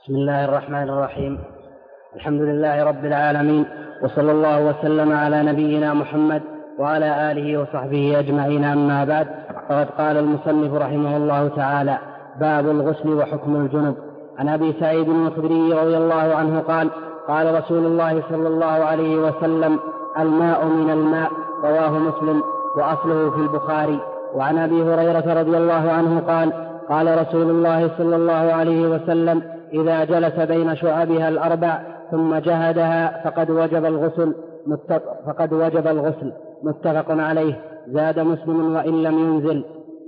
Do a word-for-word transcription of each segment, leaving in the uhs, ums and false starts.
بسم الله الرحمن الرحيم. الحمد لله رب العالمين، وصلى الله وسلم على نبينا محمد وعلى آله وصحبه أجمعين. أما بعد، فقد قال المصنف رحمه الله تعالى: باب الغسل وحكم الجنب. عن أبي سعيد الخدري رضي الله عنه قال: قال رسول الله صلى الله عليه وسلم: الماء من الماء. رواه مسلم وأصله في البخاري. وعن أبي هريرة رضي الله عنه قال: قال رسول الله صلى الله عليه وسلم: إذا جلس بين شعبها الأربع ثم جهدها فقد وجب الغسل فقد وجب الغسل متفق عليه. زاد مسلم: وإن لم ينزل.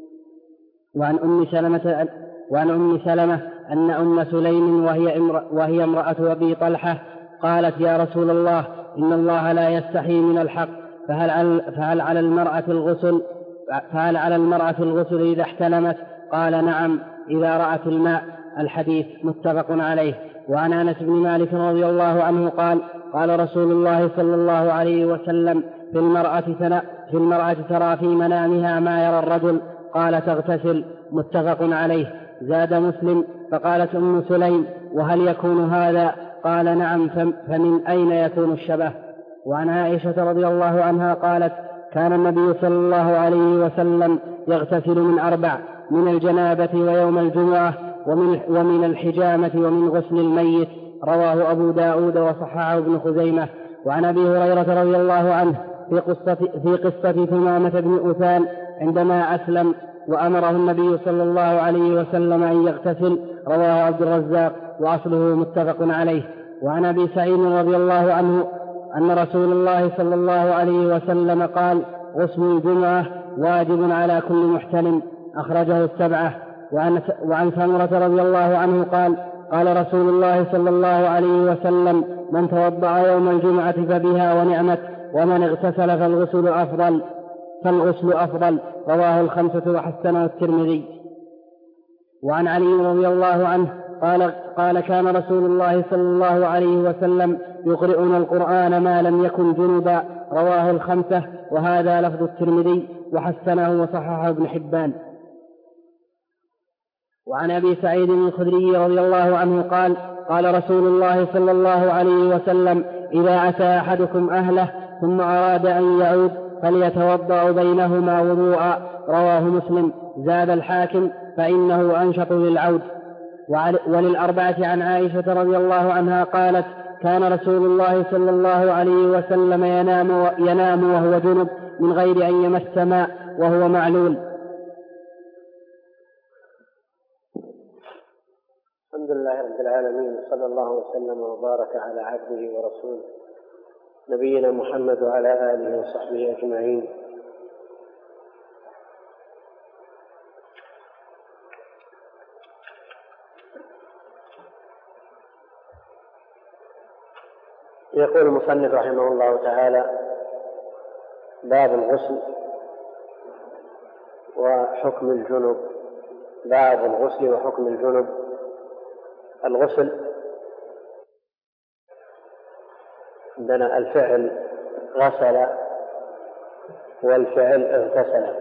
وعن أم سلمة وعن أم سلمة أن أم سليم وهي امرأة, وهي امرأة أبي طلحة قالت: يا رسول الله، إن الله لا يستحي من الحق، فهل, فهل على المرأة الغسل فهل على المرأة الغسل إذا احتلمت؟ قال: نعم، إذا رأت الماء. الحديث متفق عليه. وعن أنس بن مالك رضي الله عنه قال: قال رسول الله صلى الله عليه وسلم: في المرأة, في المرأة ترى في منامها ما يرى الرجل. قال: تغتسل. متفق عليه. زاد مسلم: فقالت أم سليم: وهل يكون هذا؟ قال: نعم، فمن أين يكون الشبه؟ وعن عائشة رضي الله عنها قالت: كان النبي صلى الله عليه وسلم يغتسل من أربع: من الجنابة ويوم الجمعة ومن, ومن الحجامة ومن غسل الميت. رواه أبو داود وصححه ابن خزيمة. وعن أبي هريرة رضي الله عنه في قصة, في قصة ثمامة بن أثان عندما أسلم وأمره النبي صلى الله عليه وسلم أن يغتسل. رواه عبد الرزاق وأصله متفق عليه. وعن أبي سعيد رضي الله عنه أن رسول الله صلى الله عليه وسلم قال: غسل الجمعة واجب على كل محتلم. أخرجه السبعة. وعن, وعن سمرة رضي الله عنه قال: قال رسول الله صلى الله عليه وسلم: من توضأ يوم الجمعة فبها ونعمت، ومن اغتسل فالغسل أفضل فالغسل أفضل. رواه الخمسة وحسنه الترمذي. وعن علي رضي الله عنه قال: قال كان رسول الله صلى الله عليه وسلم يقرئنا القرآن ما لم يكن جنبا. رواه الخمسة، وهذا لفظ الترمذي، وحسنه وصححه ابن حبان. وعن أبي سعيد الخدري رضي الله عنه قال: قال رسول الله صلى الله عليه وسلم: إذا أتى أحدكم أهله ثم أراد أن يعود فليتوضأ بينهما وضوءا. رواه مسلم. زاد الحاكم: فإنه أنشط للعود. وللأربعة عن عائشة رضي الله عنها قالت: كان رسول الله صلى الله عليه وسلم ينام, ينام وهو جنب من غير أن يمس ماء وهو معلول. الحمد لله رب العالمين، صلى الله وسلم وبارك على عبده ورسوله نبينا محمد وعلى آله وصحبه أجمعين. يقول المصنف رحمه الله تعالى: باب الغسل وحكم الجنب. باب الغسل وحكم الجنب. الغسل عندنا الفعل غسل والفعل اغتسل.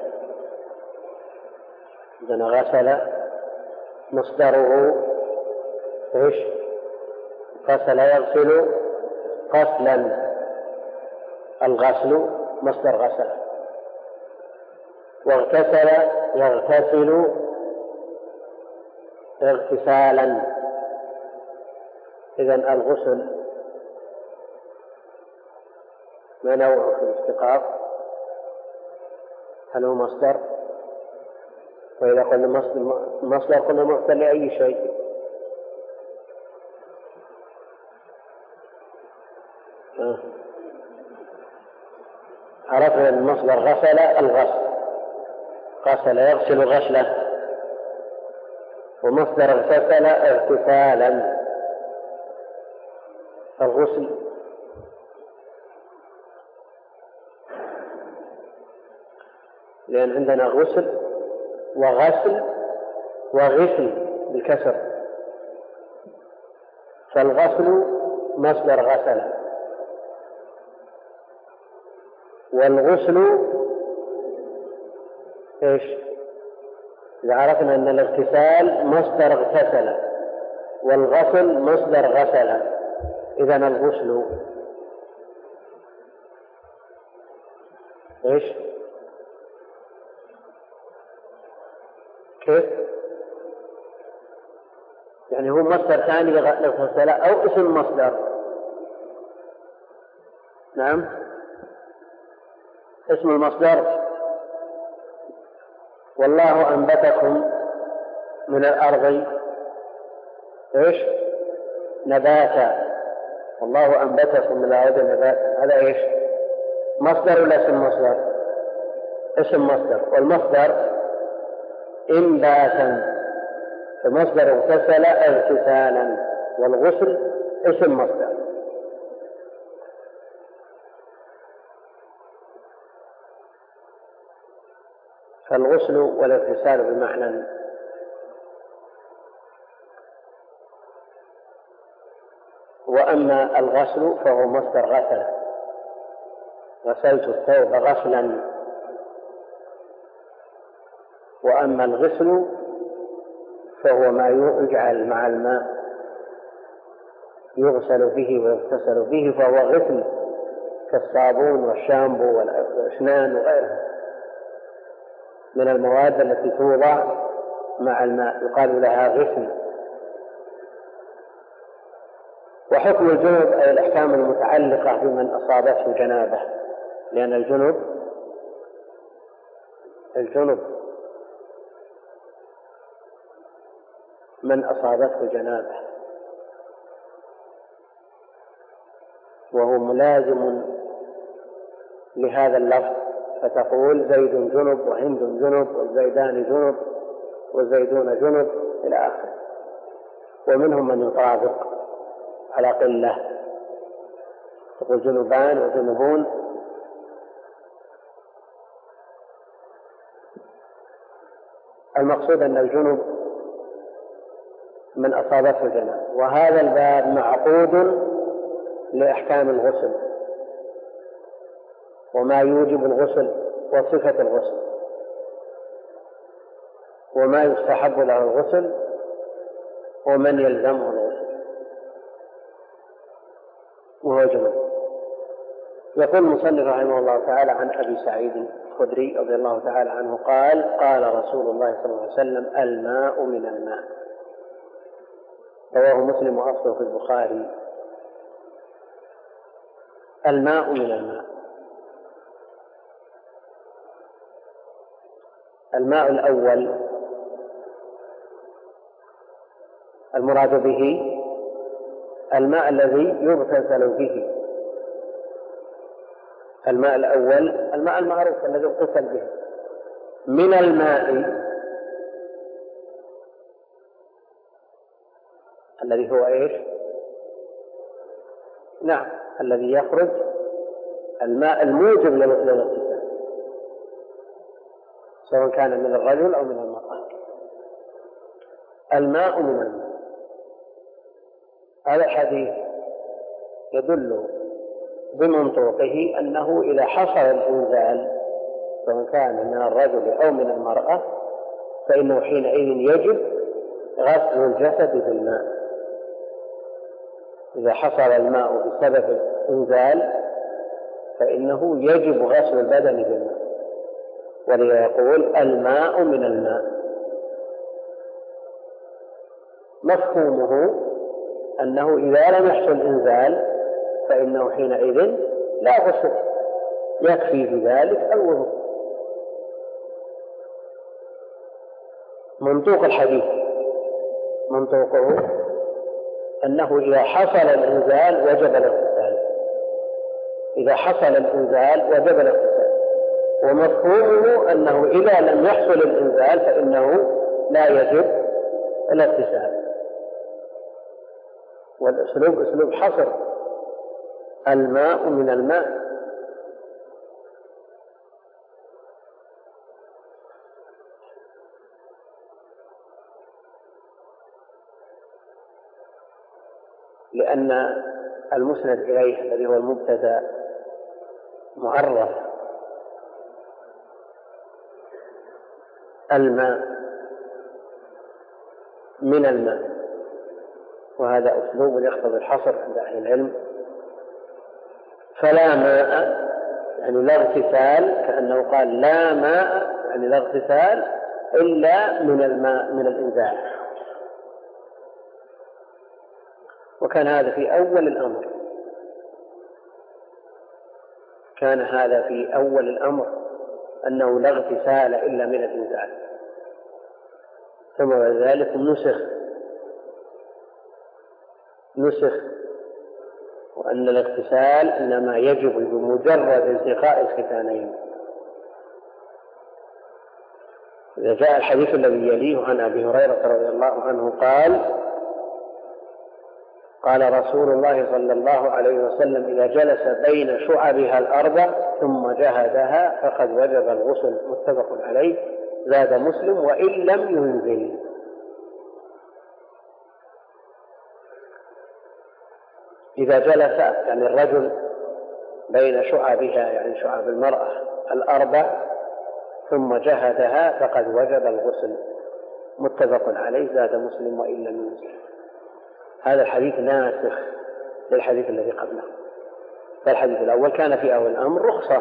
عندنا غسل مصدره ايش؟ غسل يغسل غسلا. الغسل مصدر غسل. واغتسل يغتسل اغتسالا. إذن الغسل ما نوعه في الاشتقاق؟ هل هو مصدر؟ وإذا قلنا مصدر قلنا مصدر لأي شيء. آه. عرفنا المصدر غسل الغسل، غسل يغسل غسله، ومصدر اغتسل اغتسالا. الغسل لأن عندنا غسل وغسل وغسل بالكسر، فالغسل مصدر غسل، والغسل ايش؟ إذا عرفنا أن الاغتسال مصدر اغتسل، والغسل مصدر غسل. إذن الغسل إيش؟ كيف؟ يعني هو مصدر ثاني لغسل أو اسم مصدر؟ نعم، اسم المصدر. والله أنبتكم من الأرض إيش؟ نباتا. والله أنبتكم من الأرض نباتا، هذا إيش؟ مصدر ولا اسم مصدر؟ اسم مصدر. والمصدر إنباتا، فمصدر اغتسل اغتسالا، والغسل اسم مصدر. فالغسل والاغتسال بمعنى. وأما الغسل فهو مصدر غسل، غسلت الثوب غسلا. وأما الغسل فهو ما يجعل مع الماء يغسل به ويغتسل به، فهو غسل كالصابون والشامبو والأسنان وغيرها من المواد التي توضع مع الماء، يقال لها غسل. وحكم الجنب أي الأحكام المتعلقة بمن أصابته جنابة، لأن الجنب الجنب من أصابته جنابة، وهو ملازم لهذا اللفظ، فتقول زيد جنب وهند جنب والزيدان جنب والزيدون جنب إلى آخره. ومنهم من يطابق على قلة، تقول جنبان وجنبون. المقصود أن الجنب من أصابته الجنابة. وهذا الباب معقود لأحكام الغسل وما يوجب الغسل وصفة الغسل وما يستحب له الغسل ومن يلزمه الغسل وهو جنب. يقول المصنف رحمه الله تعالى عن أبي سعيد الخدري رضي الله تعالى عنه قال: قال رسول الله صلى الله عليه وسلم: الماء من الماء. رواه مسلم وأصله في البخاري. الماء من الماء. الماء الأول المراد به الماء الذي يغتسل به. الماء الأول الماء المعروف الذي يغتسل به. من الماء الذي هو إيش؟ نعم، الذي يخرج، الماء الموجب للاغتسال، سواء كان من الرجل أو من المرأة. الماء من الماء. هذا الحديث يدل بمنطوقه أنه إذا حصل الإنزال سواء كان من الرجل أو من المرأة فإنه حينئذ يجب غسل الجسد بالماء. إذا حصل الماء بسبب الإنزال فإنه يجب غسل البدن بالماء، ولذا يقول الماء من الماء. مفهومه أنه إذا لم يحصل إنزال فإنه حينئذ لا غسل، يكفي بذلك الوضوء. منطوق الحديث منطوقه أنه إذا حصل الإنزال وجب الاغتسال، إذا حصل الإنزال وجب الاغتسال. ومفهومه أنه إذا لم يحصل الإنزال فإنه لا يجب الاغتسال. والأسلوب أسلوب حصر، الماء من الماء. لأن المسند إليه الذي هو المبتدأ معرف الماء من الماء، وهذا أسلوب يقتضي الحصر عند أهل العلم. فلا ماء يعني لا اغتسال، كأنه قال لا ماء يعني لا اغتسال إلا من الماء من الإنزال. وكان هذا في أول الأمر كان هذا في أول الأمر أنه لا اغتسال إلا من الإنزال، ثم بعد ذلك نسخ نسخ وأن الاغتسال إنما يجب بمجرد التقاء الختانين. إذا جاء الحديث الذي يليه عن أبي هريرة رضي الله عنه قال قال رسول الله صلى الله عليه وسلم: إذا جلس بين شعبها الأربع ثم جهدها فقد وجب الغسل. متفق عليه. زاد مسلم: وإن لم ينزل. إذا جلس يعني الرجل بين شعبها يعني شعب المرأة الأربع ثم جهدها فقد وجب الغسل. متفق عليه. زاد مسلم: وإن لم ينزل. هذا الحديث ناسخ للحديث الذي قبله. فالحديث الأول كان في أول الأمر رخصة،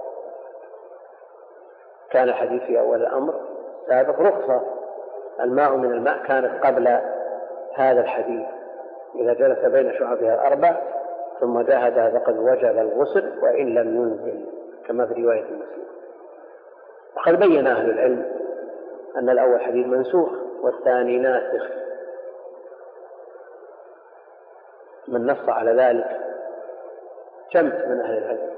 كان الحديث في أول الأمر سابق رخصة، الماء من الماء كانت قبل هذا الحديث. إذا جلس بين شعبها الأربع ثم جاهدها فقد وجب الغسل وإن لم ينزل، كما في رواية مسلم. وقد بين أهل العلم أن الأول حديث منسوخ والثاني ناسخ. من نص على ذلك جمع من أهل العلم.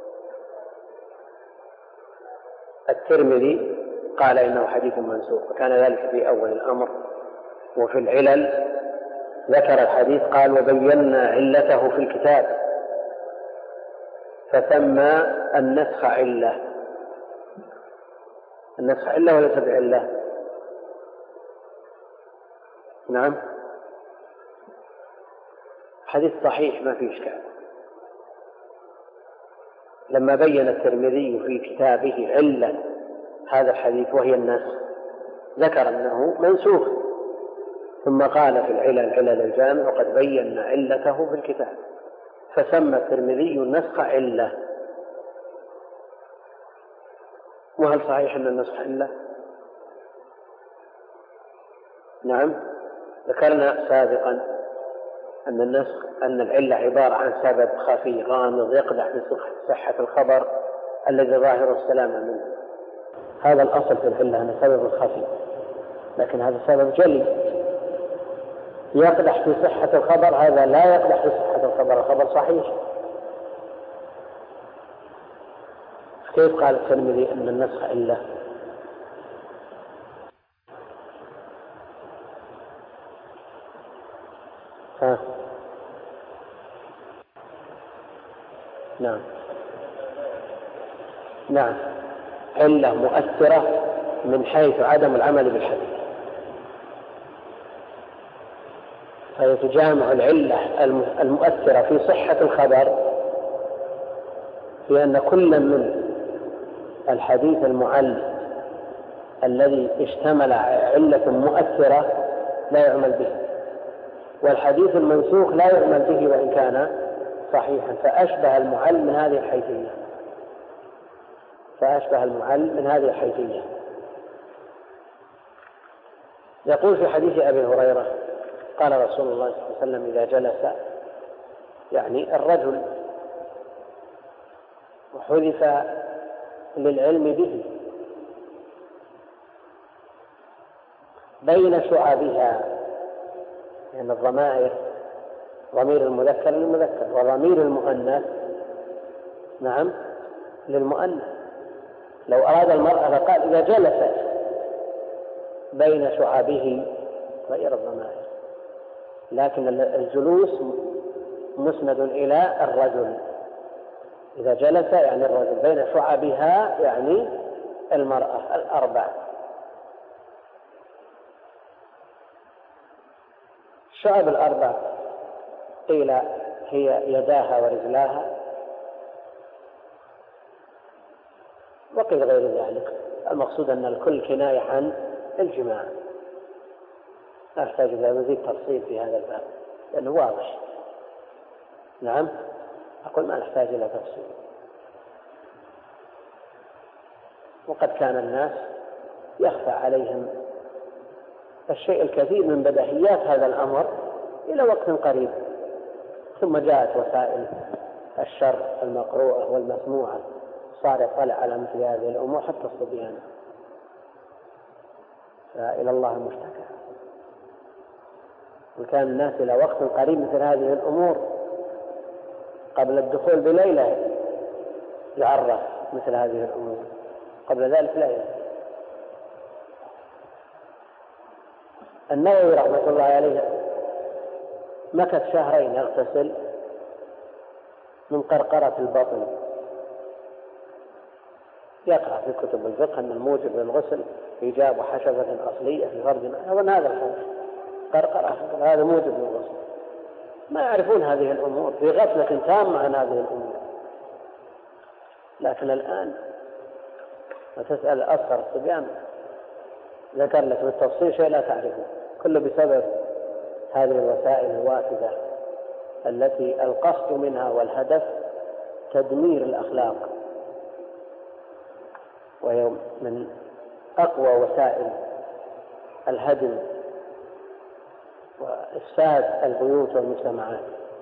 الترمذي قال إنه حديث منسوخ، وكان ذلك في أول الأمر. وفي العلل ذكر الحديث قال: وبينا علته في الكتاب، فسمى النسخ علة. النسخ علة وليس بعلة. نعم، حديث صحيح ما فيه إشكال. لما بين الترمذي في كتابه علة هذا الحديث وهي النسخ ذكر أنه منسوخ، ثم قال في العلل علل الجامع: وقد بينا علته في الكتاب. فسمى الترمذي النسخ علة. وهل صحيح أن النسخ علة؟ نعم، ذكرنا سابقا أن النسخ أن العلة عبارة عن سبب خفي غامض يقدح بصحة الخبر الذي ظاهر السلامة منه. هذا الأصل في العلة أن سبب خفي، لكن هذا سبب جلي يقدح في صحة الخبر، هذا لا يقدح في صحة الخبر، الخبر صحيح. كيف قال الترمذي أن النسخ علة؟ ها. نعم نعم علة مؤثرة من حيث عدم العمل بالحديث، فهي تجامع العلة المؤثرة في صحة الخبر في أن كل من الحديث المعل الذي اشتمل علة مؤثرة لا يعمل به، والحديث المنسوخ لا يعمل به وإن كان صحيحا، فأشبه المعل من هذه الحيثية فأشبه المعل من هذه الحيثية. يقول في حديث أبي هريرة قال رسول الله صلى الله عليه وسلم: إذا جلس يعني الرجل وحذف للعلم به بين شعبها، يعني الضمائر ضمير المذكر للمذكر وضمير المؤنث نعم للمؤنث. لو أراد المرأة فقال: إذا جلست بين شعبه غير الضمائر، لكن الجلوس مسند إلى الرجل. إذا جلس يعني الرجل بين شعبها يعني المرأة الأربع. الشعب الأربع قيل هي يداها ورجلاها، وقيل غير ذلك. المقصود أن الكل كناية عن الجماع، لا أحتاج إلى مزيد تفصيل في هذا الباب. لأنه واضح. نعم، أقول ما نحتاج إلى تفصيل. وقد كان الناس يخفى عليهم الشيء الكثير من بديهيات هذا الأمر إلى وقت قريب، ثم جاءت وسائل الشر المقروءة والمسموعة، صار يطلع على مثل هذه الأمور حتى الصبيان. فإلى الله المشتكى. وكان الناس إلى وقت قريب مثل هذه الأمور قبل الدخول بليلة يعرف مثل هذه الأمور، قبل ذلك لا يعرف. النووي رحمة الله عليه مكث شهرين يغتسل من قرقرة البطن. يقرأ في كتب الفقه أن الموجب للغسل إيجاب حشفة أصلية في فرج، أظن هذا الحديث قرقرة، هذا موجب للغسل. ما يعرفون هذه الأمور، في غفلة تامة عن هذه الأمور. لكن الآن وتسأل أصغر الصبيان ذكر لك بالتفصيل شيء لا تعرفه، كله بسبب هذه الوسائل الوافدة التي القصد منها والهدف تدمير الأخلاق، وهي من أقوى وسائل الهدم وإفساد البيوت والمجتمعات.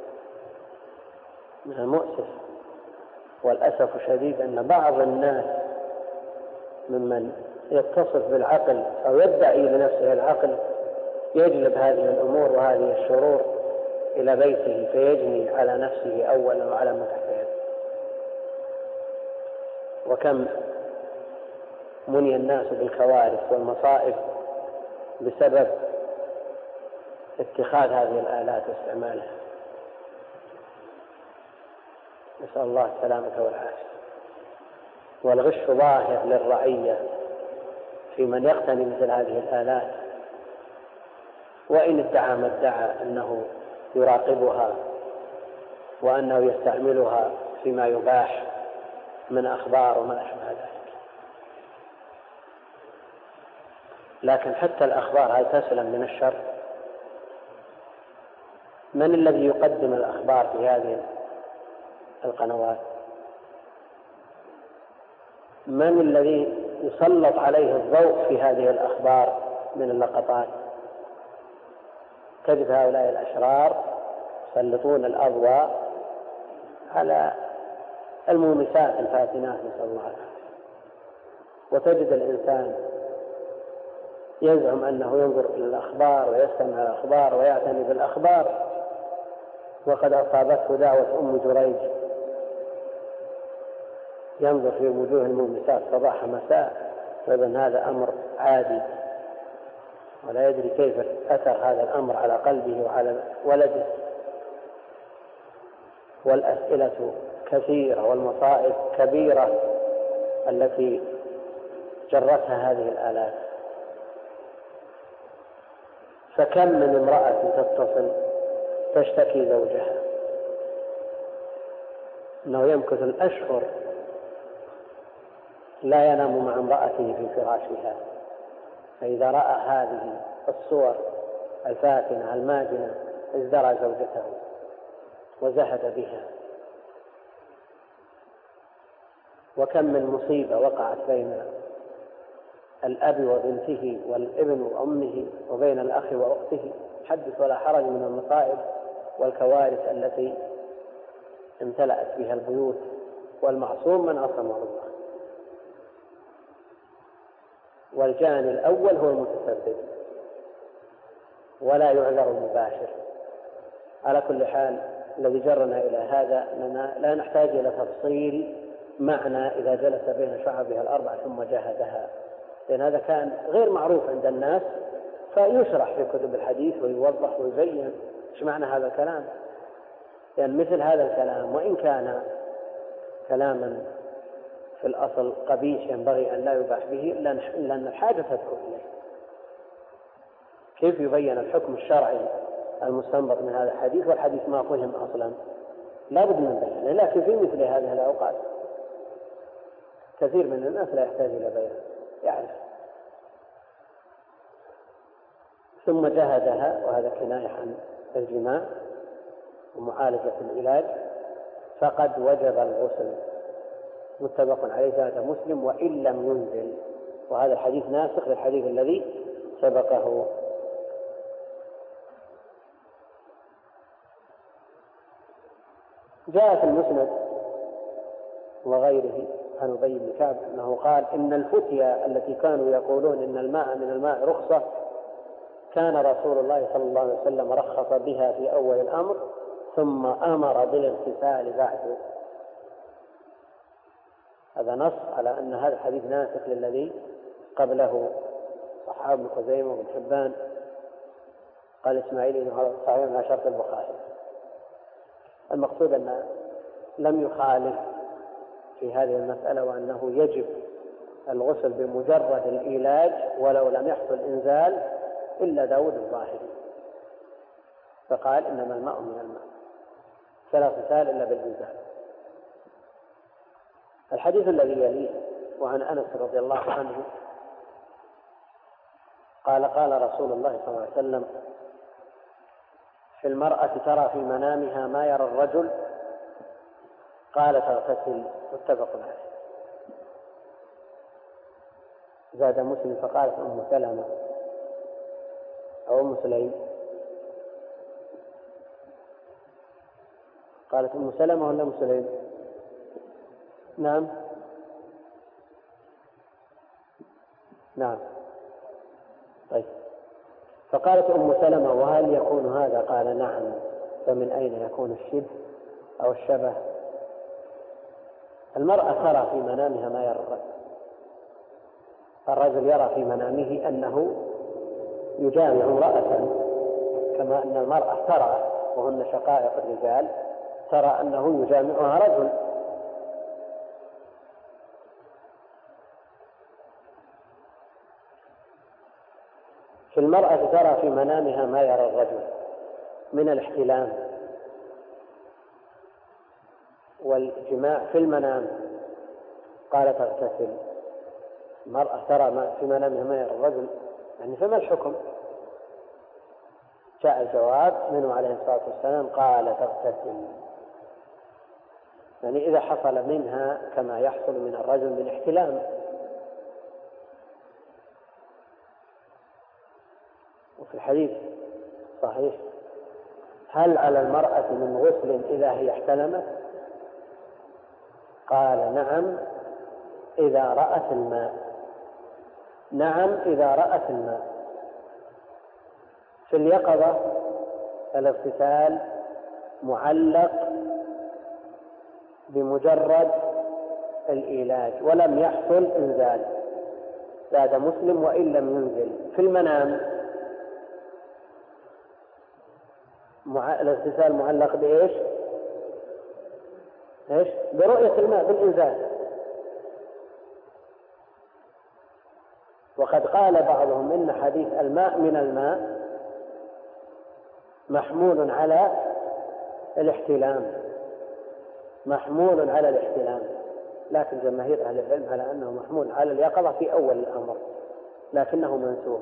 من المؤسف والأسف الشديد أن بعض الناس ممن يتصف بالعقل أو يدعي لنفسه العقل يجلب هذه الأمور وهذه الشرور إلى بيته، فيجني على نفسه أولا وعلى من تحته. وكم مني الناس بالكوارث والمصائب بسبب اتخاذ هذه الآلات واستعمالها. نسأل الله السلامة والعافية. والغش ظاهر للرعية في من يقتني مثل هذه الآلات، وإن ادعى ما ادعى أنه يراقبها وأنه يستعملها فيما يباح من أخبار وما أشبه ذلك. لكن حتى الأخبار هل تسلم من الشر؟ من الذي يقدم الأخبار في هذه القنوات؟ من الذي يسلط عليه الضوء في هذه الأخبار من اللقطات؟ تجد هؤلاء الأشرار يسلطون الأضواء على المومسات الفاتنات، نسأل الله العافية. وتجد الإنسان يزعم أنه ينظر إلى الأخبار ويستمع الأخبار ويعتني بالأخبار، وقد أصابته دعوة أم جريج، ينظر في وجوه المومسات صباح مساء، فإذن هذا أمر عادي، ولا يدري كيف أثر هذا الأمر على قلبه وعلى ولده. والأسئلة كثيرة والمصائب كبيرة التي جرتها هذه الآلات. فكم من امرأة تتصل تشتكي زوجها أنه يمكث الأشهر لا ينام مع امرأته في فراشها، فإذا رأى هذه الصور الفاتنة الماجنة ازدرى زوجته وزهد بها. وكم من مصيبة وقعت بين الأب وبنته والابن وأمه وبين الأخ وأخته، حدث ولا حرج من المصائب والكوارث التي امتلأت بها البيوت، والمعصوم من عصمه الله. والجاني الأول هو المتسبب ولا يعذر المباشر. على كل حال الذي جرنا إلى هذا أننا لا نحتاج إلى تفصيل معنى إذا جلس بين شعبها الأربع ثم جاهدها، لأن هذا كان غير معروف عند الناس، فيشرح في كتب الحديث ويوضح ويبين ايش معنى هذا الكلام. لأن مثل هذا الكلام وإن كان كلاما في الأصل قبيح ينبغي أن لا يباح به إلا أن الحاجة تدعو إليه. كيف يبين الحكم الشرعي المستنبط من هذا الحديث والحديث ما فهم أصلا؟ لا بد من بيانه. لكن في مثل هذه الأوقات كثير من الناس لا يحتاج إلى بيان، يعرف. ثم جهدها، وهذا كناية عن الجماع ومعالجة العلاج فقد وجب الغسل. متفق عليه زاد مسلم وإن لم ينزل، وهذا الحديث ناسخ للحديث الذي سبقه. جاء في المسند وغيره عن أبي بن كعب أنه قال إن الفتيا التي كانوا يقولون إن الماء من الماء رخصة كان رسول الله صلى الله عليه وسلم رخص بها في أول الأمر ثم أمر بالاغتسال بعده. هذا نص على أن هذا الحديث ناسخ للذي قبله. صحاب ابن خزيمة وابن حبان، قال إسماعيل إنه هذا صحيح على شرط البخاري. المقصود أن لم يخالف في هذه المسألة، وأنه يجب الغسل بمجرد العلاج ولو لم يحصل إنزال إلا داود الظاهري، فقال إنما الماء من الماء فلا اغتسال إلا بالإنزال. الحديث الذي يليه وعن أنس رضي الله عنه قال قال رسول الله صلى الله عليه وسلم في المرأة ترى في منامها ما يرى الرجل قال تغتسل. متفق عليه. زاد مسلم فقالت أم سلمة أو أم سليم، قالت أم سلمة ولا أم سليم؟ نعم نعم طيب. فقالت أم سلمة وهل يكون هذا؟ قال نعم. فمن أين يكون الشبه أو الشبه؟ المرأة ترى في منامها ما يرى الرجل. الرجل يرى في منامه أنه يجامع امرأة، كما أن المرأة ترى وهن شقائق الرجال ترى أنه يجامعها رجل. في المرأة ترى في منامها ما يرى الرجل من الاحتلام والجماع في المنام، قال تغتسل. المرأة ترى ما في منامها ما يرى الرجل، يعني فما الحكم؟ جاء الجواب منه عليه الصلاة والسلام قال تغتسل، يعني إذا حصل منها كما يحصل من الرجل من احتلام. وفي الحديث صحيح هل على المرأة من غسل إذا هي احتلمت؟ قال نعم إذا رأت الماء. نعم إذا رأت الماء. في اليقظة الاغتسال معلق بمجرد العلاج ولم يحصل إنزال. زاد مسلم وإن لم ينزل. في المنام مع... الاغتسال معلق بإيش؟ إيش؟ برؤية الماء بالإنزال. وقد قال بعضهم إن حديث الماء من الماء محمول على الاحتلام، محمول على الاحتلام، لكن جماهير أهل العلم على أنه محمول على اليقظة في أول الأمر، لكنه منسوخ.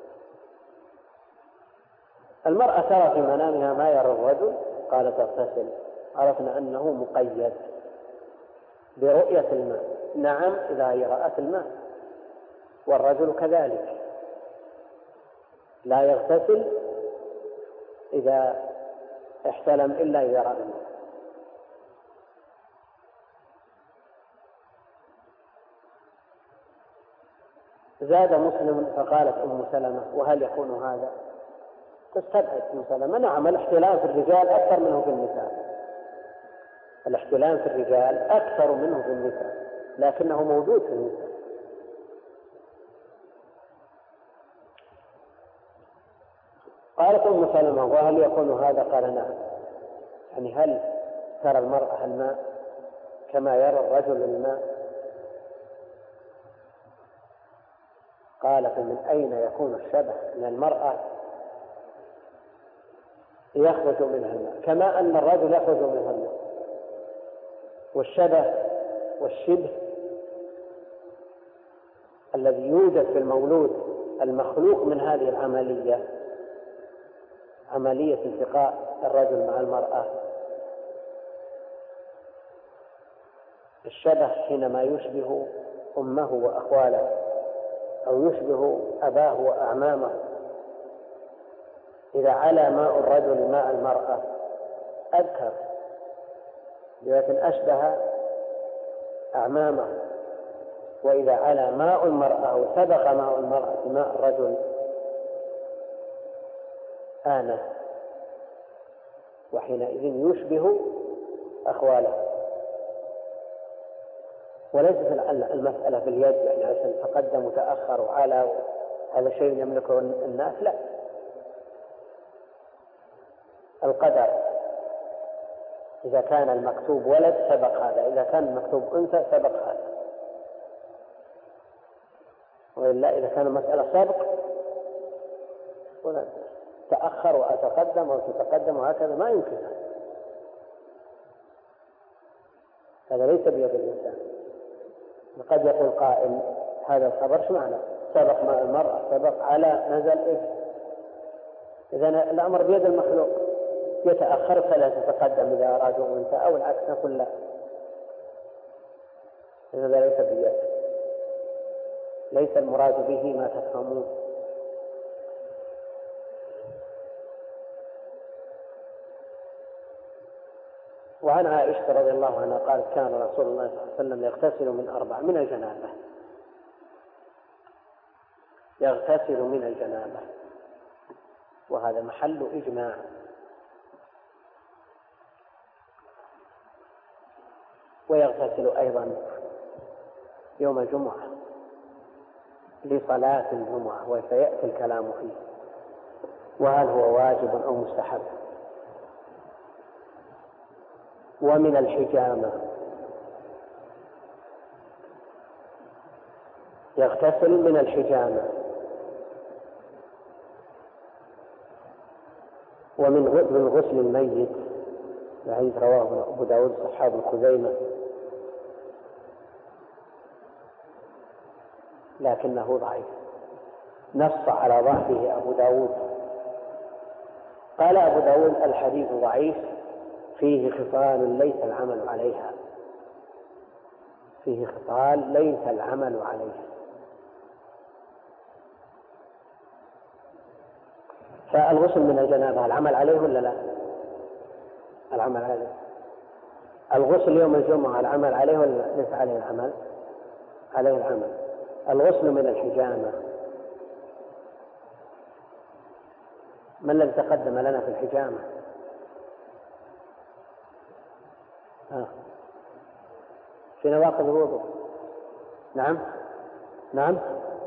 المرأة ترى في منامها ما يرى الرجل قال تغتسل، عرفنا أنه مقيد برؤية الماء. نعم إذا هي رأت الماء، والرجل كذلك لا يغتسل إذا احتلم إلا إذا رأى الماء. زاد مسلم فقالت أم سلمة وهل يكون هذا؟ تستبعد أم سلمة. نعم الاحتلام في الرجال أكثر منه في النساء، الاحتلام في الرجال أكثر منه في النساء، لكنه موجود في النساء. قالت أم سلمة وهل يكون هذا؟ قال نعم. يعني هل ترى المرأة الماء كما يرى الرجل الماء؟ قال فمن أين يكون الشبه؟ من المرأة يخرج منها الماء كما أن الرجل يخرج منها الماء. والشبه والشبه الذي يوجد في المولود المخلوق من هذه العملية عملية التقاء الرجل مع المرأة الشبه حينما يشبه أمه وأخواله أو يشبه أباه وأعمامه. إذا علا ماء الرجل ماء المرأة أذكر، لكن أشبه أعمامه. وإذا علا ماء المرأة أو سبق ماء المرأة ماء الرجل آنه، وحينئذ يشبه أخواله. وليست المسألة في اليد، يعني عشان تقدم وتأخر وعلى هذا شيء يملكه الناس، لا، القدر. إذا كان المكتوب ولد سبق هذا، إذا كان المكتوب أنثى سبق هذا، وإلا إذا كان المسألة سبق تأخر وأتقدم أو تتقدم وهكذا ما يمكن. هذا ليس بيد الإنسان. قد يقول قائل هذا الخبر شو معنى؟ سبق ماء المرأة، سبق على نزل إيه؟ إذن الأمر بيد المخلوق، يتأخر فلا تتقدم إذا أرادوا أنثى، أو العكس نقول لا، هذا ليس بيد، ليس المراد به ما تفهمون. وعن عائشة رضي الله عنها قالت كان رسول الله صلى الله عليه وسلم يغتسل من أربع: من الجنابة، يغتسل من الجنابة، وهذا محل إجماع. ويغتسل أيضا يوم الجمعة لصلاة الجمعة، وسيأتي الكلام فيه، وهل هو واجب أو مستحب. ومن الحجامة يغتسل من الحجامة، ومن غسل الميت، الحديث رواه أبو داود صحاب الخزيمة، لكنه ضعيف، نص على ضعفه أبو داود. قال أبو داود الحديث ضعيف فيه خصال ليس العمل عليها، فيه خصال ليس العمل عليها. فالغسل من الجنابة العمل عليه ولا لا؟ العمل عليه. الغسل يوم الجمعة العمل عليه ولا ليس عليه العمل؟ عليه العمل. الغسل من الحجامة، ما الذي تقدم لنا في الحجامة؟ آه. في نواقض الوضوء. نعم نعم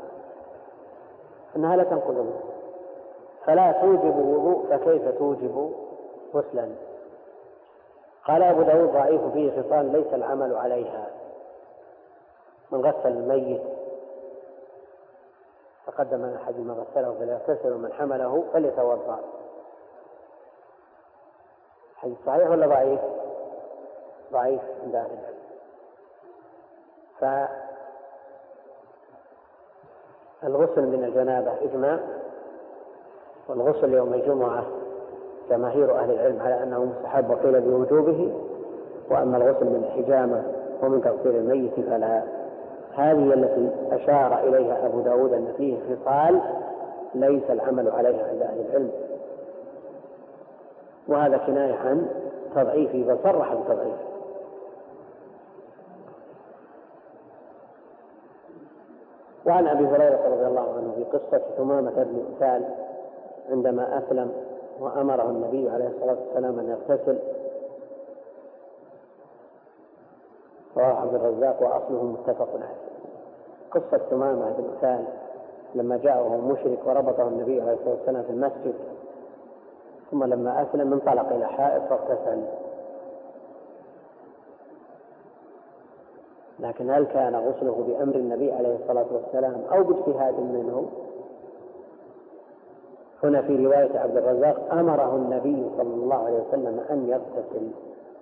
إنها لا تنقض الوضوء، فلا توجب وضوء، فكيف توجب غسلا؟ قال أبو داود ضعيف فيه خصال ليس العمل عليها. من غسل الميت تقدم أن أحد من غسله فليغتسل، ومن حمله فليتوضأ. حديث صحيح ولا ضعيف؟ ضعيف عند أهل العلم. فالغسل من الجنابة إجماع، والغسل يوم الجمعة جماهير أهل العلم على أنه مستحب وقيل بوجوبه. وأما الغسل من الحجامة ومن تغسيل الميت فلا. هذه التي أشار إليها أبو داود أن فيه خصال ليس العمل عليها عند أهل العلم، وهذا كناية عن تضعيفه، فصرح بتضعيفه. وعن أبي هريرة رضي الله عنه في قصة ثمامة بن أسال عندما أسلم وأمره النبي عليه الصلاة والسلام أن يغتسل، رواه عبد الرزاق وأصله متفق عليه. قصة ثمامة بن أسال لما جاءه مشرك وربطه النبي عليه الصلاة والسلام في المسجد، ثم لما أسلم انطلق إلى حائط فاغتسل. لكن هل كان غسله بأمر النبي عليه الصلاة والسلام أو باجتهاد منه؟ هنا في رواية عبد الرزاق أمره النبي صلى الله عليه وسلم أن يغتسل.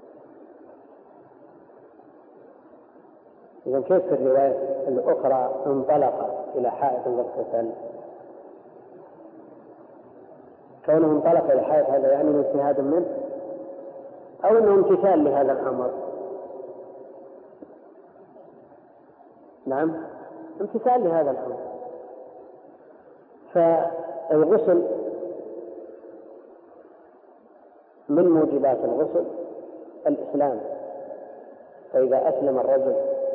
إذن كيف في الرواية الأخرى انطلق إلى حائط واغتسل؟ كونه انطلق إلى حائط هذا يعني اجتهاد منه أو أنه امتثال لهذا الأمر؟ نعم، امتثال لهذا الأمر. فالغسل من موجبات الغسل الإسلام، فإذا أسلم الرجل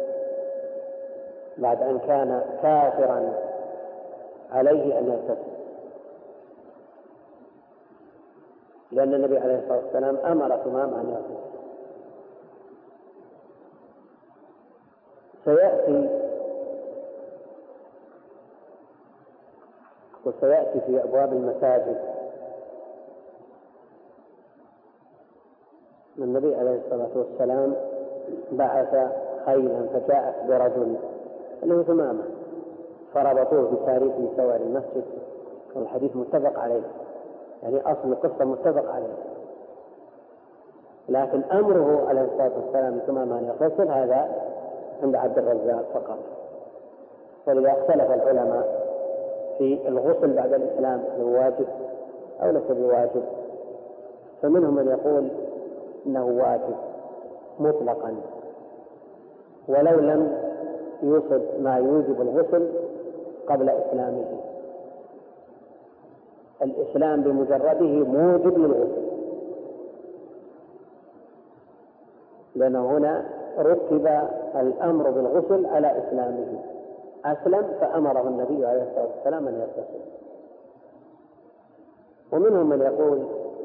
بعد أن كان كافرا عليه أن يغتسل، لأن النبي عليه الصلاة والسلام أمر ثمام أن يغتسل. سيأتي وسيأتي في أبواب المساجد النبي عليه الصلاة والسلام بعث خيلا فجاءت برجل اللي هو ثمامة فربطوه بسارية من سوار المسجد، والحديث متفق عليه، يعني أصل القصة متفق عليه، لكن أمره عليه الصلاة والسلام ثمامة أن يغتسل هذا عند عبد الرزاق فقط. ولذا اختلف العلماء في الغسل بعد الإسلام هل هو واجب أو ليس بواجب، فمنهم من يقول إنه واجب مطلقا ولو لم يوصف ما يوجب الغسل قبل إسلامه. الإسلام بمجرده موجب للغسل، لأنه هنا رتب الأمر بالغسل على إسلامه، أسلم فأمره النبي عليه الصلاة والسلام أن يغتسل. ومنهم من يقول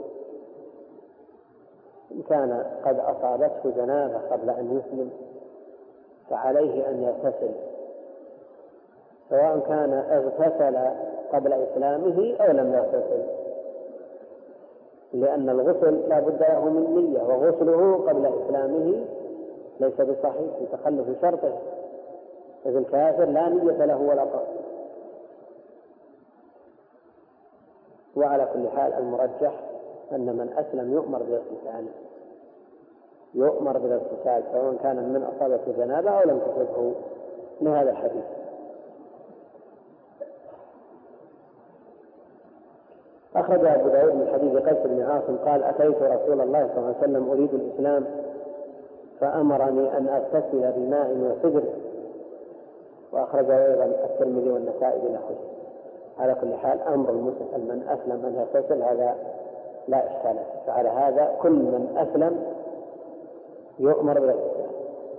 إن كان قد أصابته جنابة قبل أن يسلم فعليه أن يغتسل، سواء كان اغتسل قبل إسلامه أو لم يغتسل، لأن الغسل لا بد له من نية، وغسله قبل إسلامه ليس بصحيح لتخلف شرطه، إذ الكافر لا نية له ولا قصد. وعلى كل حال المرجح أن من أسلم يؤمر بالاغتسال، يؤمر بالاغتسال سواء كان من أصابته جنابة أو لم تصبه، لهذا الحديث. أخرج أبو داود من حديث قيس بن عاصم قال أتيت رسول الله صلى الله عليه وسلم أريد الإسلام فأمرني أن أغتسل بماء وسدر، وأخرجه أيضا الترمذي والنسائي بنحوه. على كل حال أمر المسلم من أسلم أن يغتسل هذا لا إشكال، فعلى هذا كل من أسلم يؤمر بالاغتسال،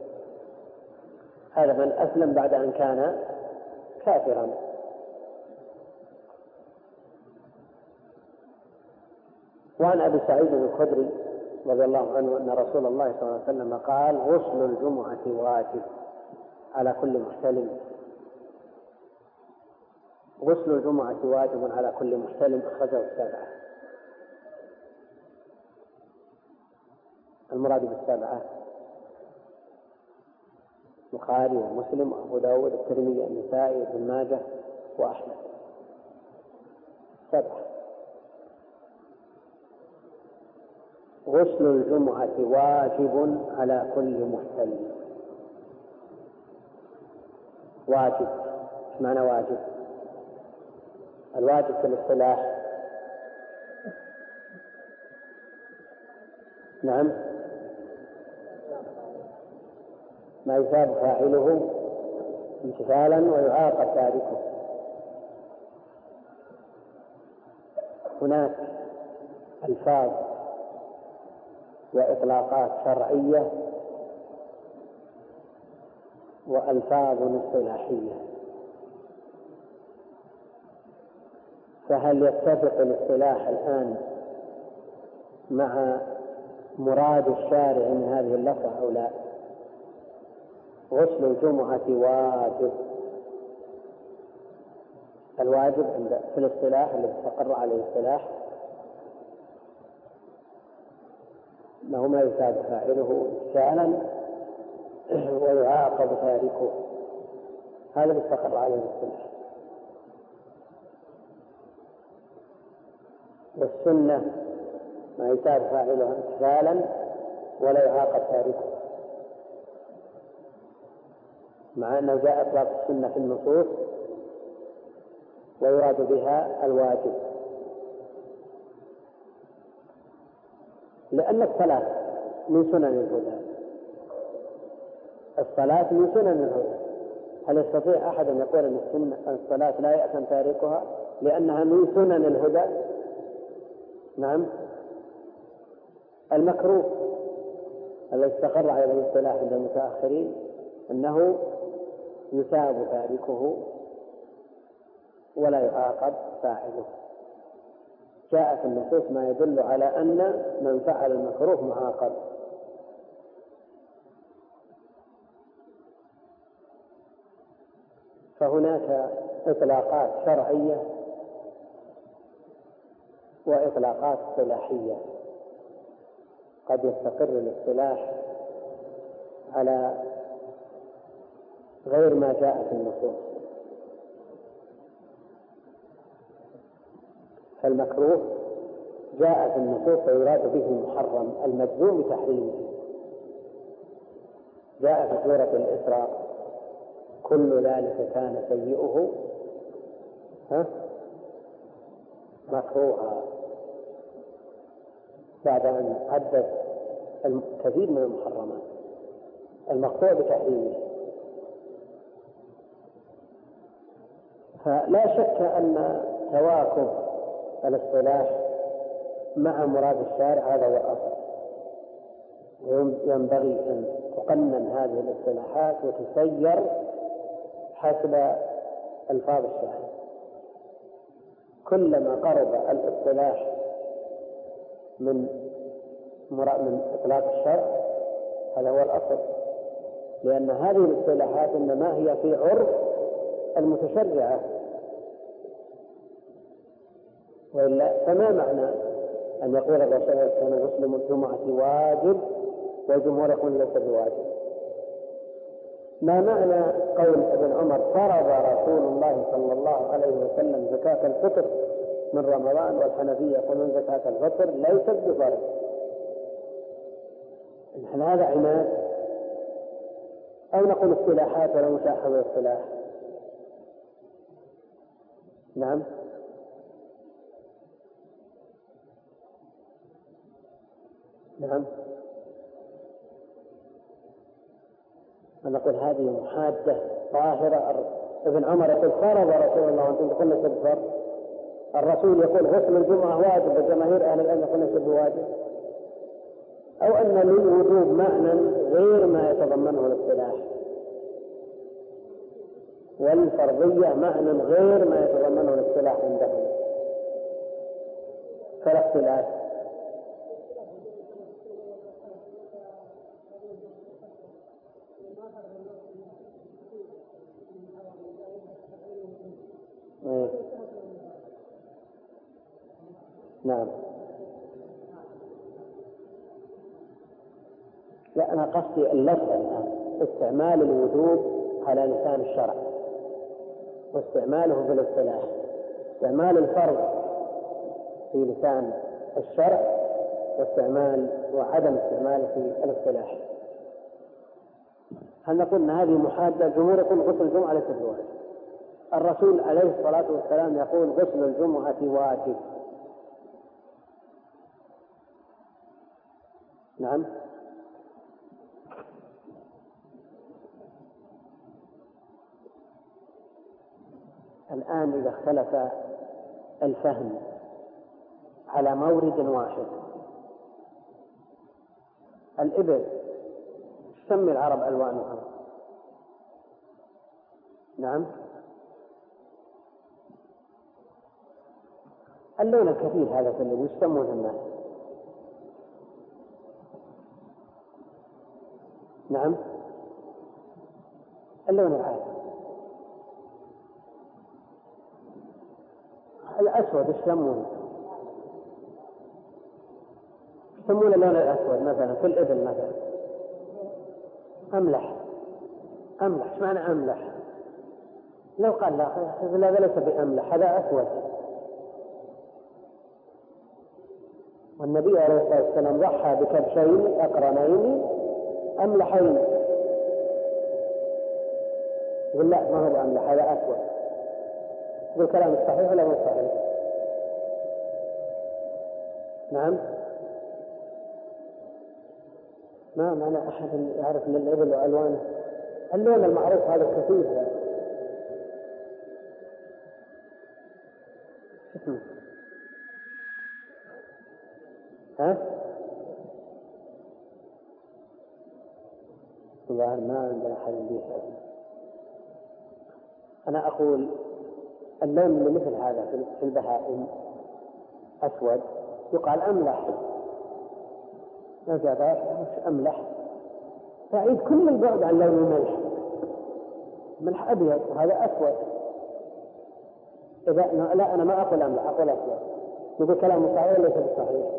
هذا من أسلم بعد أن كان كافرا. وعن أبي سعيد الخدري رضي الله عنه أن رسول الله صلى الله عليه وسلم قال غسل الجمعة واجب على كل محتلم. غسل الجمعة واجب على كل محتلم، أخرجه السبعة. المراد بالسبعة البخاري ومسلم وأبو داود الترمذي النسائي ابن ماجه وأحمد، سبعة. غسل الجمعة واجب على كل محتلم. واجب، ايش معنى واجب؟ الواجب في الاصطلاح نعم ما يثاب فاعله امتثالا ويعاقب تاركه. هناك ألفاظ وإطلاقات شرعية وألفاظ اصطلاحية، فهل يتفق الاصطلاح الآن مع مراد الشارع من هذه اللفظة أو لا؟ غسل الجمعة واجب. الواجب عند في الاصطلاح الذي استقر عليه الاصطلاح أنه ما يثاب فاعله امتثالا ويعاقب تاركه، هذا اللي استقر عليه الاصطلاح. والسنة ما يثاب فاعله امتثالا ولا يعاقب تاركه، مع أنه جاء إطلاق السنة في النصوص ويراد بها الواجب، لأن الصلاة من سنن الهدى، الصلاة من سنن الهدى. هل يستطيع أحد أن يقول أن الصلاة لا يأثم تاركها لأنها من سنن الهدى؟ نعم. المكروه الذي استقر على الاصطلاح عند المتأخرين أنه يثاب تاركه ولا يعاقب فاعله. جاء في النصوص ما يدل على أن من فعل المكروه معاقب. فهناك إطلاقات شرعية وإطلاقات اصطلاحية. قد يستقر الاصطلاح على غير ما جاء في النصوص. فالمكروه جاء في النصوص ويراد به المحرم المجزوم بتحريمه. جاء في سورة الإسراء كل ذلك كان سيئه ها مكروها، بعد أن عدت الكثير من المحرمات المقطوع بتحريمه. فلا شك أن تواكب الاصطلاح مع مراد الشارع هذا هو الأصل، وينبغي أن تقنن هذه الاصطلاحات وتسير حسب ألفاظ الشارع. كلما قرب الاصطلاح من مراد من إطلاق الشرع هذا هو الأصل، لأن هذه الاصطلاحات إنما هي في عرف المتشرعة، وإلا فما معنى أن يقول الرسول كان مسلم الجمعة واجب والجمهور يقول ليس بواجب؟ ما معنى قول ابن عمر فرض رسول الله صلى الله عليه وسلم زكاة الفطر من رمضان والحنفية يقولون زكاة الفطر ليست بفرض؟ هل هذا عناد أو نقول اصطلاحات ولا مشاحة الاصطلاح؟ نعم. نعم. نقول هذه محادة ظاهرة. ابن عمر يقول فرض رسول الله وانتم تقولون ليس بفرض. الرسول يقول غسل الجمعة واجب وجماهير أهل العلم يقولون ليس بواجب. أو أن للوجوب معنى غير ما يتضمنه الاصطلاح، والفرضية معنى غير ما يتضمنه الاصطلاح عندهم، فلا اختلاف. نعم. لا، أنا قصدي اللفظ الآن استعمال الوجوب على لسان الشرع واستعماله في الاصطلاح، استعمال الفرض في لسان الشرع واستعمال وعدم استعماله في الاصطلاح. هل نقول أن هذه محادة؟ الجمهور يقول غسل الجمعة ليس بواجب، الرسول عليه الصلاة والسلام يقول غسل الجمعة واجب. نعم. الآن إذا اختلف الفهم على مورد واحد، الإبل تسمي العرب ألوانها. نعم. اللون الكثير هذا في الذي يسمونه الناس. نعم. اللون العادي الأسود يسمونه يسمون اللون الأسود مثلا في الإبل مثلا أملح. أملح ايش معنى أملح؟ لو قال لا هذا ليس بأملح هذا أسود. والنبي عليه الصلاة والسلام ضحى بكبشين أقرنين أملحين، يقول لا ما هو بأملح هذا أسود. بالكلام الصحيح ولا مو صحيح؟ نعم. ما معنى أحد يعرف من الإبل وألوانه؟ اللون المعروف هذا الكثير يعني. اسمه ها؟ والله ما عندنا أحد يبيع. أنا أقول اللون اللي مثل هذا في البهائم أسود يقال أملح، نزباش مش أملح، فعيد كل البعد عن لون الملح. ملح أبيض وهذا أسود. إذا لا أنا ما أقول أملح، أقول أسود. نقول كلام صحيح ليس بالصحيح.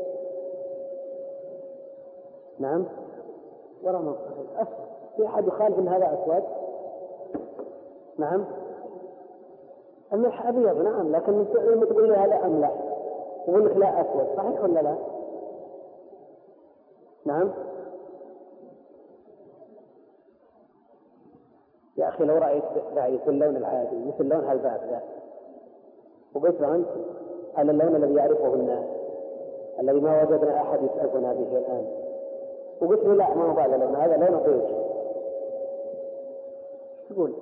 نعم ورا ما صحيح أسود. في أحد يخالف أن هذا أسود؟ نعم الملح أبيض نعم، لكن تقول لي هذا أملح يقول لك لا أسود، صحيح ولا لا؟ نعم يا أخي لو رأيت رأيت اللون العادي مثل لون هالباب ذا وقلت له أنت على اللون الذي يعرفه الناس الذي ما وجدنا أحد يسألنا به الآن، وقلت له لا ما هو هذا اللون، هذا لون بيج، تقول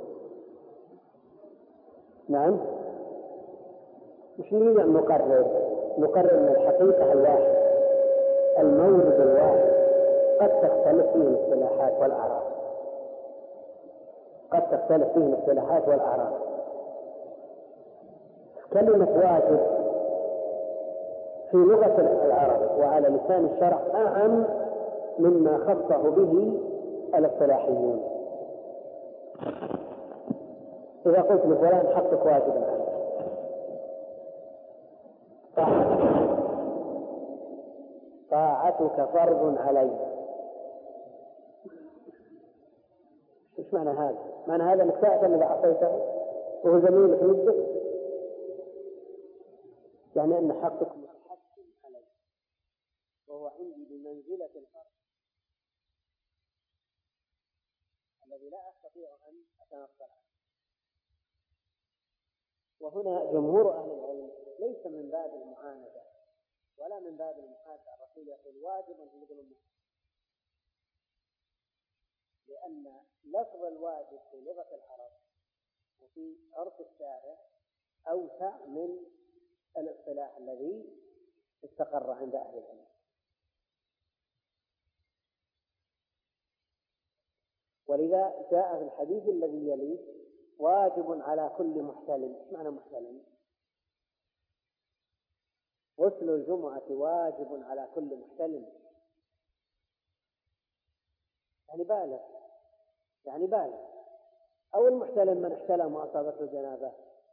نعم؟ مش نريد أن نقرر نقرر من الحقيقة الواحدة، المورد الواحد قد تختلف فيه الاصطلاحات والأعراف، قد تختلف فيه الاصطلاحات والأعراف. كلمة واجب في لغة العرب وعلى لسان الشرع أعم مما خصه به الاصطلاحيون. إذا قلت لفلان حقك واجب عليك، طاعتك فرض علي، ايش معنى هذا؟ معنى هذا انك تأثم اذا عصيته وهو زميلك مدة، يعني ان حقك متحكم علي وهو عندي بمنزلة الفرض الذي لا استطيع ان اتنصل عنه. وهنا جمهور اهل العلم ليس من باب المعاندة ولا من باب المحادة، الرسول يقول واجب في الظلم، لأن لفظ الواجب في لغة العرب وفي عرف الشارع أوسع من الاصطلاح الذي استقر عند أهل العلم. ولذا جاء في الحديث الذي يليه واجب على كل محتلم. ايش معنى محتلم؟ غسل الجمعة واجب على كل محتلم، يعني بالغ، يعني بالغ. أو المحتلم من احتلم وأصابته الجنابة،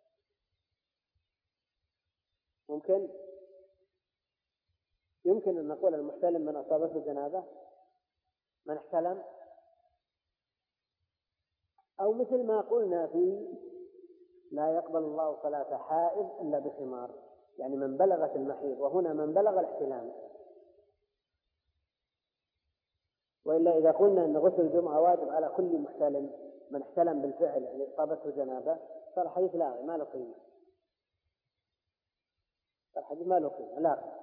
ممكن يمكن أن نقول المحتلم من أصابته الجنابة من احتلم، أو مثل ما قلنا في لا يقبل الله صلاة حائض إلا بخمار، يعني من بلغت المحيض، وهنا من بلغ الاحتلام. وإلا إذا قلنا أن غسل الجمعة واجب على كل محتلم من احتلم بالفعل يعني أصابته جنابة، صار حديث لاغي ما له قيمة، صار حديث ما له قيمة لا.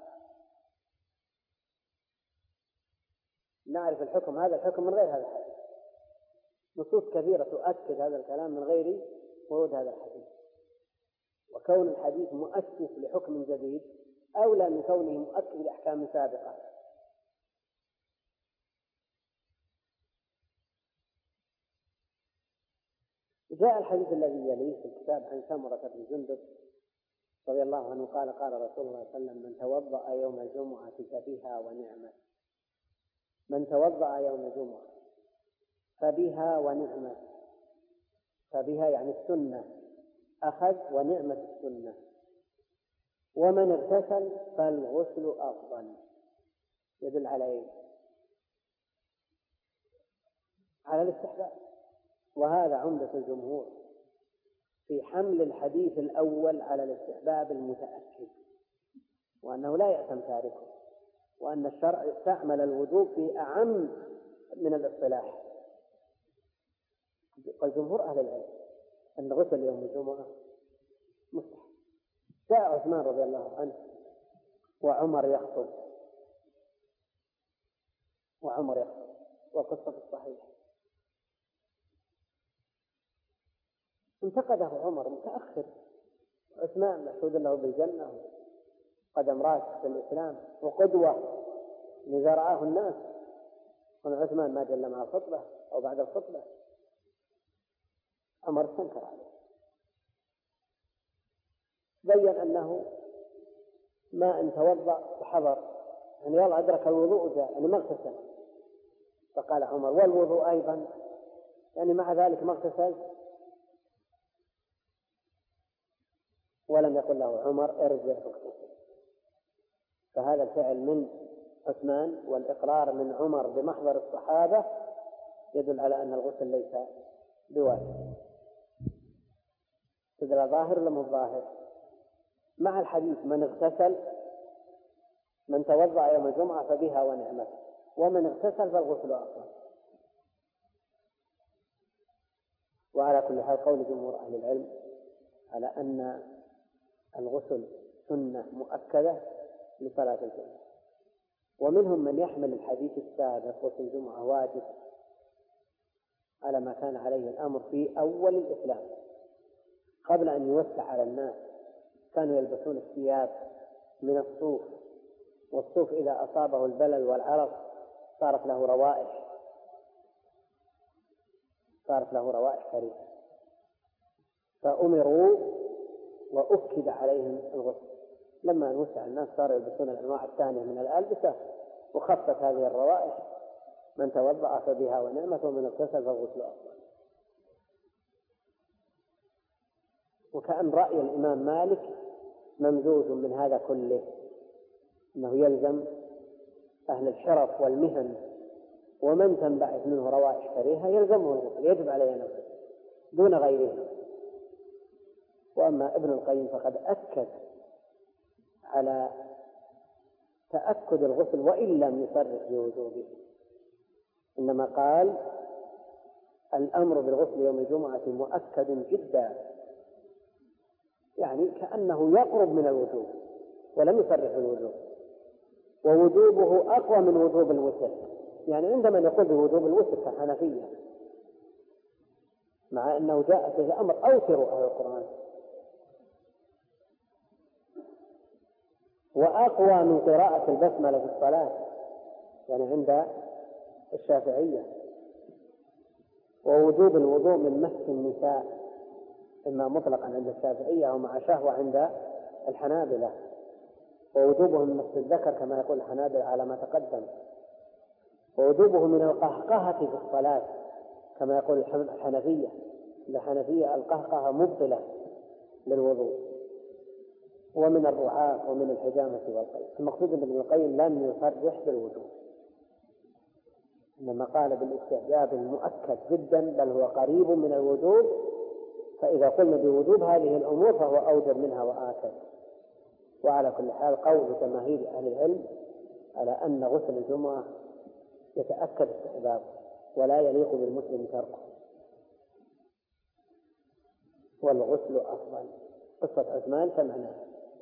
نعرف الحكم، هذا الحكم من غير هذا الحديث، نصوص كثيرة تؤكد هذا الكلام من غير ورود هذا الحديث. وكون الحديث مؤسس لحكم جديد أولى من كونه مؤكد لأحكام سابقة. جاء الحديث الذي يليه في الكتاب عن سمرة بن جندب رضي الله عنه قال قال رسول الله صلى الله عليه وسلم من توضأ يوم الجمعة فبها ونعمت، من توضأ يوم الجمعة فبها ونعمت، فبها يعني السنة أخذ ونعمة السنة، ومن اغتسل فالغسل أفضل. يدل على إيه؟ على الاستحباب، وهذا عمدة الجمهور في حمل الحديث الأول على الاستحباب المتأكد، وأنه لا يأثم تاركه، وأن الشرع استعمل الوجوب في أعم من الاصطلاح. قال جمهور أهل العلم أن غسل يوم الجمعة مستحب. جاء عثمان رضي الله عنه وعمر يخطب وعمر يقصر، والقصة الصحيحة. انتقده عمر متأخر، عثمان مشهود له بالجنة، قدم راسخ في الإسلام وقدوة لذا رآه الناس، وعثمان ما جل مع الخطبة أو بعد الخطبة. عمر استنكر عليه، بين أنه ما أن توضأ وحضر، يعني يلا أدرك الوضوء جاء، يعني ما اغتسل. فقال عمر: والوضوء أيضا، يعني مع ذلك ما اغتسل؟ ولم يقل له عمر: ارجع فاغتسل. فهذا الفعل من عثمان والإقرار من عمر بمحضر الصحابة يدل على أن الغسل ليس بواجب. تدرى ظاهر ولا مو ظاهر؟ مع الحديث: من اغتسل، من توضأ يوم الجمعة فبها ونعمت، ومن اغتسل فالغسل أفضل. وعلى كل حال قول جمهور أهل العلم على أن الغسل سنة مؤكدة لصلاة الجمعة، ومنهم من يحمل الحديث السابق غسل الجمعة واجب على ما كان عليه الأمر في أول الإسلام قبل أن يوسع على الناس. كانوا يلبسون الثياب من الصوف، والصوف إذا أصابه البلل والعرق صارت له روائح صارت له روائح كريهة، فأمروا وأكد عليهم الغسل. لما وسع الناس صاروا يلبسون الأنواع الثانية من الألبسة وخفت هذه الروائح. من توضأ فبها ونعمت، ومن اغتسل فالغسل أفضل. وكأن رأي الإمام مالك ممزوج من هذا كله، أنه يلزم أهل الشرف والمهن ومن تنبعث منه روائح كريهة يلزمه الغسل، يجب عليه نفسه دون غيره. وأما ابن القيم فقد أكد على تأكد الغسل وإن لم يصرح بوجوبه، إنما قال: الأمر بالغسل يوم الجمعة مؤكد جدا، يعني كأنه يقرب من الوجوب ولم يصرح بالوجوب، ووجوبه أقوى من وجوب الوتر. يعني عندما يقول بوجوب الوتر كحنفية، مع أنه جاء في الأمر: أوتروا أهل القرآن، وأقوى من قراءة البسملة في الصلاة، يعني عند الشافعية. ووجوب الوضوء من مس النساء إما مطلقا عند الشافعية أو مع شهوة عند الحنابلة، ووجوبه من مس الذكر كما يقول الحنابلة على ما تقدم، ووجوبه من القهقهة في الصلاة كما يقول الحنفية. الحنفية القهقهة مبطلة للوضوء، ومن الرعاة ومن الحجامة والقيء. المقصود أن ابن القيم لم يصرح بالوجوب، إنما قال بالاستحباب المؤكد جدا، بل هو قريب من الوجوب. فإذا قلنا بوجوب هذه الأمور فهو أوجب منها وآكد. وعلى كل حال قول جماهير أهل العلم على أن غسل الجمعة يتأكد استحبابه ولا يليق بالمسلم تركه، والغسل أفضل. قصة عثمان سمعناها.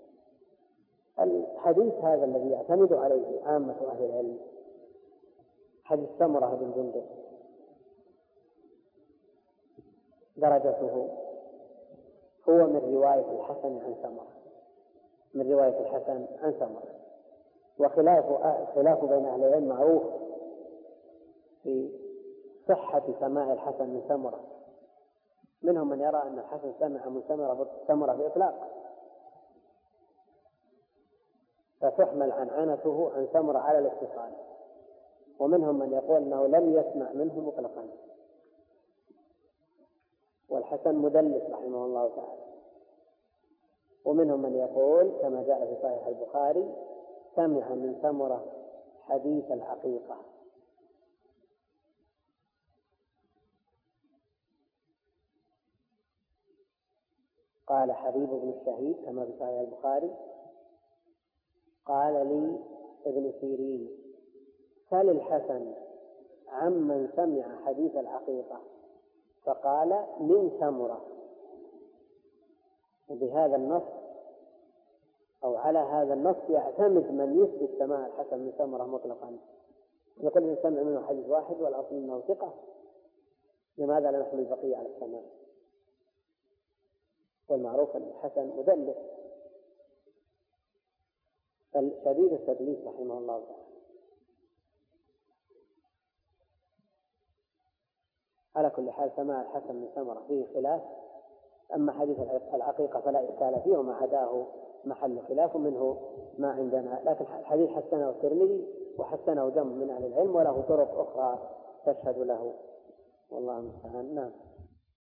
الحديث هذا الذي يعتمد عليه عامة أهل العلم حديث سمرة بن جندب، درجته هو من رواية الحسن عن سمرة، من رواية الحسن عن سمرة. وخلاف خلاف بين أهل العلم معروف في صحة سماع الحسن من سمرة. منهم من يرى أن الحسن سمع من سمرة بإطلاق، فتحمل عنعنته عن سمرة على الاتصال، ومنهم من يقول أنه لم يسمع منه مطلقا. والحسن مدلس رحمه الله تعالى. ومنهم من يقول كما جاء في صحيح البخاري: سمع من سمرة حديث العقيقة. قال حبيب بن الشهيد كما في صحيح البخاري: قال لي ابن سيرين: سل الحسن عمن سمع حديث العقيقة، فقال: من سمرة. وبهذا النص أو على هذا النص يعتمد من يثبت سماع الحسن من سمرة مطلقا يقول إن سمع منه حديث واحد والأصل أنه ثقة، لماذا لا نحمل البقية على السماع؟ والمعروف أن الحسن مدلس، بل شديد التدليس رحمه الله تعالى. على كل حال سماع الحسن من سمرة فيه خلاف، أما حديث العقيقة فلا إشكال فيه، وما عداه محل خلاف منه ما عندنا، لكن الحديث حسنه الترمذي وحسنه جمع من أهل العلم، وله طرق أخرى تشهد له، والله المستعان. نعم.